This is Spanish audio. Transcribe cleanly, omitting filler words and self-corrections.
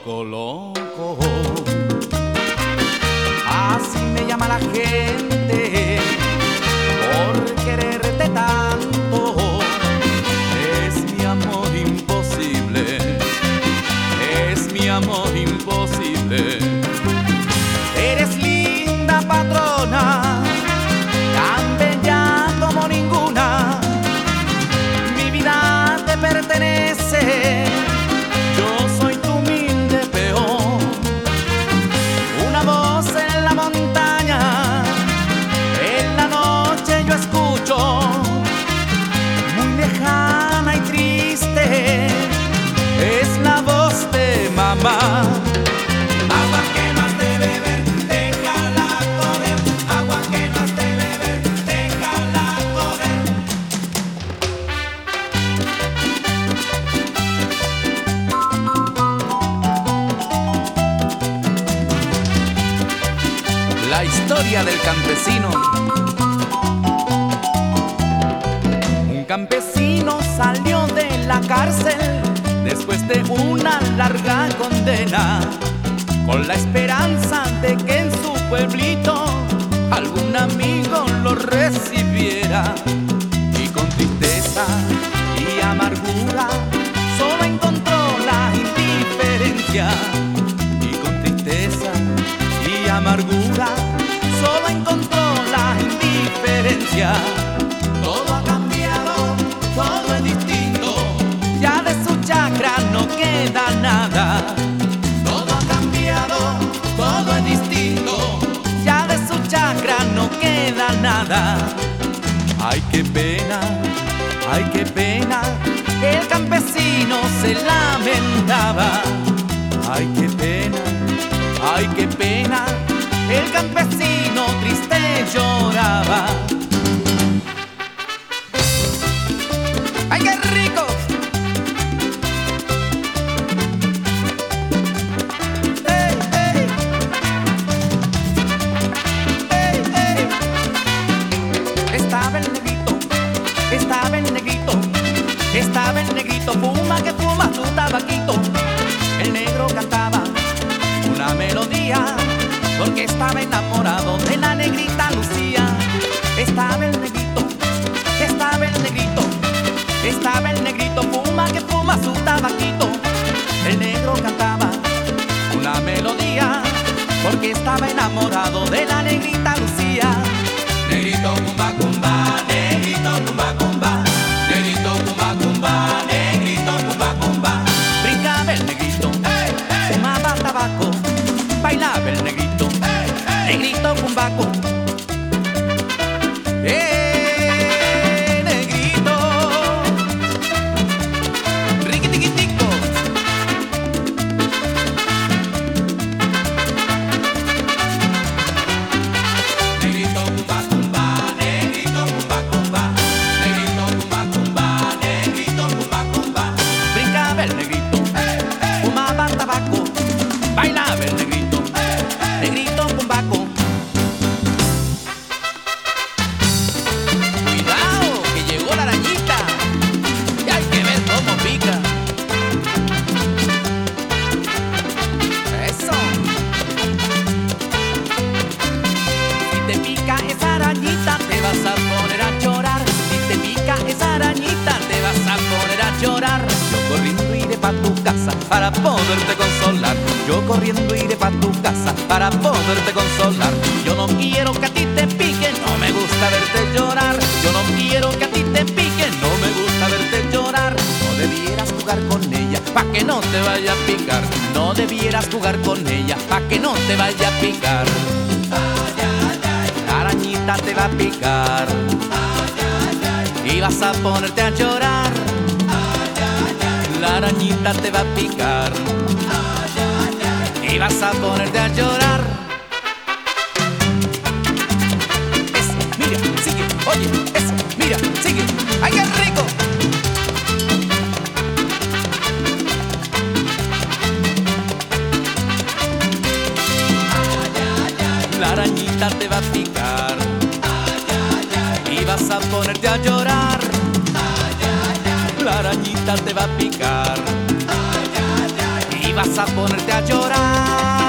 loco, loco. Así me llama la gente por quererte tanto. Es mi amor imposible, es mi amor imposible. Eres linda patrona, tan bella como ninguna. Mi vida te pertenece, yo soy tu humilde peón. Una voz en la montaña, en la noche yo escucho, muy lejana y triste, es la voz de mamá. Agua que no has de beber, déjala correr. Agua que no has de beber, déjala correr. La historia del campesino. Un campesino salió de la cárcel después de una larga condena, con la esperanza de que en su pueblito algún amigo lo recibiera. Y con tristeza y amargura solo encontró la indiferencia. Y con tristeza y amargura solo encontró la indiferencia. Todo ha cambiado, todo es distinto, ya de su chacra no queda nada. Todo ha cambiado, todo es distinto, ya de su chacra no queda nada. Ay, qué pena, ay, qué pena, el campesino se lamentaba. Ay, qué pena, ay, qué pena, el campesino triste lloraba. ¡Ay, qué rico! ¡Ey, ey! ¡Ey, ey! Estaba el negrito, estaba el negrito, estaba el negrito, fuma que fuma su tabaquito. El negro cantaba una melodía porque estaba enamorado de la negrita Lucía. Estaba el negrito, estaba el negrito, estaba el negrito, fuma que fuma su tabaquito. El negro cantaba una melodía porque estaba enamorado de la negrita Lucía. Negrito cumba cumba, negrito cumba cumba, negrito cumba cumba, negrito cumba cumba. Brincaba el negrito, fumaba tabaco, bailaba el negrito, negrito cumbaco. Negrito, riquitiquitico. Negrito cumba cumba, negrito cumba cumba, negrito cumba cumba, negrito cumba cumba. Brincaba el negrito, fumaba tabaco, bailaba el negrito, negrito cumbaco. Cuidado, que llegó la arañita y hay que ver cómo pica. Eso. Si te pica esa arañita te vas a poner a llorar. Si te pica esa arañita te vas a poner a llorar. Yo corriendo iré pa' tu casa para poderte consolar. Yo corriendo iré pa' tu casa para poderte consolar. Yo no quiero que a ti te pique, no me gusta verte llorar. Yo no quiero que a ti te pique, no me gusta verte llorar. No debieras jugar con ella pa' que no te vaya a picar. No debieras jugar con ella pa' que no te vaya a picar. La arañita te va a picar y vas a ponerte a llorar. La arañita te va a picar y vas a ponerte a llorar. Eso, mira, sigue, oye, eso, mira, sigue. ¡Ay, qué rico! La arañita te va a picar y vas a ponerte a llorar. La arañita te va a picar y vas a ponerte a llorar.